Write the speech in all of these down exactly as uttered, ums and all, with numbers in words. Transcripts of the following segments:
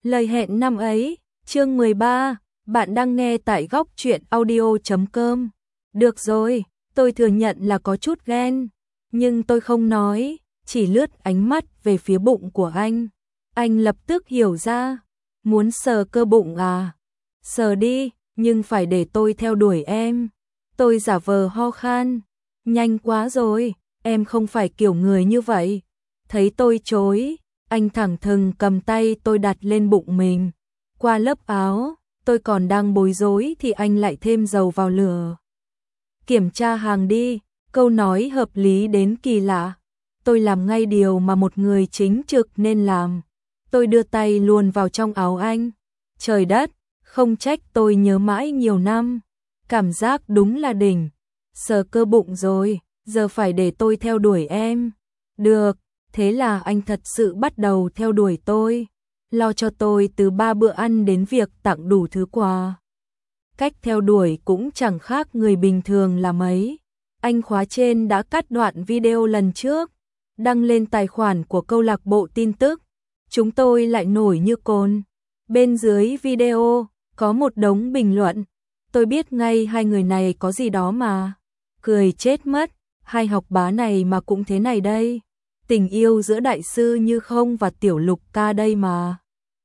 Lời hẹn năm ấy, chương mười ba, bạn đang nghe tại góc truyện audio chấm com. Được rồi, tôi thừa nhận là có chút ghen, nhưng tôi không nói, chỉ lướt ánh mắt về phía bụng của anh. Anh lập tức hiểu ra, muốn sờ cơ bụng à? Sờ đi, nhưng phải để tôi theo đuổi em. Tôi giả vờ ho khan, nhanh quá rồi, em không phải kiểu người như vậy. Thấy tôi chối, anh thẳng thừng cầm tay tôi đặt lên bụng mình. Qua lớp áo, tôi còn đang bối rối thì anh lại thêm dầu vào lửa. Kiểm tra hàng đi, câu nói hợp lý đến kỳ lạ. Tôi làm ngay điều mà một người chính trực nên làm. Tôi đưa tay luồn vào trong áo anh. Trời đất, không trách tôi nhớ mãi nhiều năm. Cảm giác đúng là đỉnh. Sờ cơ bụng rồi, giờ phải để tôi theo đuổi em. Được, thế là anh thật sự bắt đầu theo đuổi tôi. Lo cho tôi từ ba bữa ăn đến việc tặng đủ thứ quà. Cách theo đuổi cũng chẳng khác người bình thường là mấy. Anh khóa trên đã cắt đoạn video lần trước, đăng lên tài khoản của câu lạc bộ tin tức. Chúng tôi lại nổi như cồn. Bên dưới video có một đống bình luận. Tôi biết ngay hai người này có gì đó mà. Cười chết mất, hai học bá này mà cũng thế này đây. Tình yêu giữa đại sư Như Không và Tiểu Lục ca đây mà.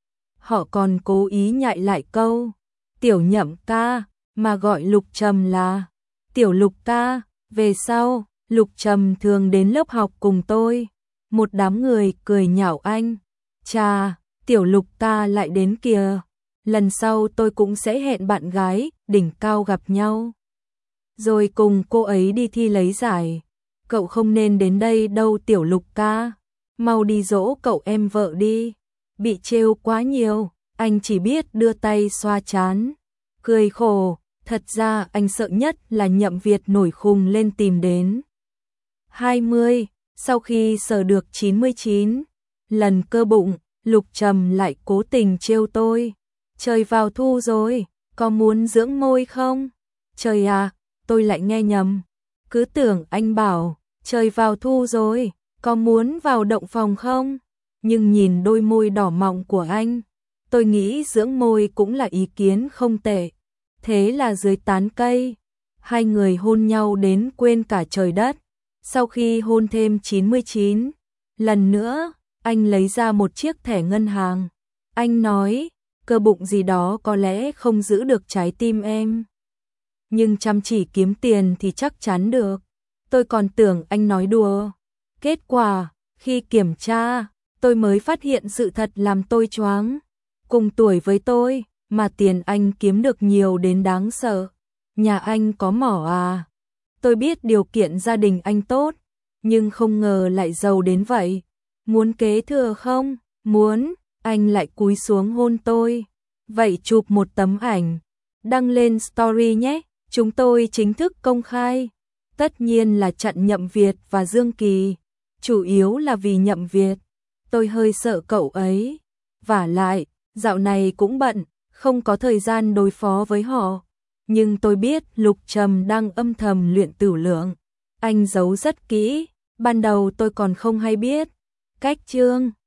Họ còn cố ý nhại lại câu Tiểu Nhậm ca mà gọi Lục Trầm là Tiểu Lục ca. Về sau, Lục Trầm thường đến lớp học cùng tôi. Một đám người cười nhạo anh. Chà, Tiểu Lục ca lại đến kìa. Lần sau tôi cũng sẽ hẹn bạn gái đỉnh cao gặp nhau, rồi cùng cô ấy đi thi lấy giải. Cậu không nên đến đây đâu Tiểu Lục ca. Mau đi dỗ cậu em vợ đi. Bị trêu quá nhiều, anh chỉ biết đưa tay xoa trán. Cười khổ, thật ra anh sợ nhất là Nhậm Việt nổi khùng lên tìm đến. hai mươi, sau khi sờ được chín mươi chín lần cơ bụng, Lục Trầm lại cố tình trêu tôi. Trời vào thu rồi, có muốn dưỡng môi không? Trời à, tôi lại nghe nhầm. Cứ tưởng anh bảo, trời vào thu rồi, có muốn vào động phòng không? Nhưng nhìn đôi môi đỏ mọng của anh, tôi nghĩ dưỡng môi cũng là ý kiến không tệ. Thế là dưới tán cây, hai người hôn nhau đến quên cả trời đất. Sau khi hôn thêm chín mươi chín lần nữa, anh lấy ra một chiếc thẻ ngân hàng. Anh nói, cơ bụng gì đó có lẽ không giữ được trái tim em, nhưng chăm chỉ kiếm tiền thì chắc chắn được. Tôi còn tưởng anh nói đùa. Kết quả, khi kiểm tra, tôi mới phát hiện sự thật làm tôi choáng. Cùng tuổi với tôi, mà tiền anh kiếm được nhiều đến đáng sợ. Nhà anh có mỏ à? Tôi biết điều kiện gia đình anh tốt, nhưng không ngờ lại giàu đến vậy. Muốn kế thừa không? Muốn. Anh lại cúi xuống hôn tôi. Vậy chụp một tấm ảnh, đăng lên story nhé. Chúng tôi chính thức công khai. Tất nhiên là chặn Nhậm Việt và Dương Kỳ. Chủ yếu là vì Nhậm Việt. Tôi hơi sợ cậu ấy. Vả lại, dạo này cũng bận, không có thời gian đối phó với họ. Nhưng tôi biết Lục Trầm đang âm thầm luyện tửu lượng. Anh giấu rất kỹ, ban đầu tôi còn không hay biết. Cách chương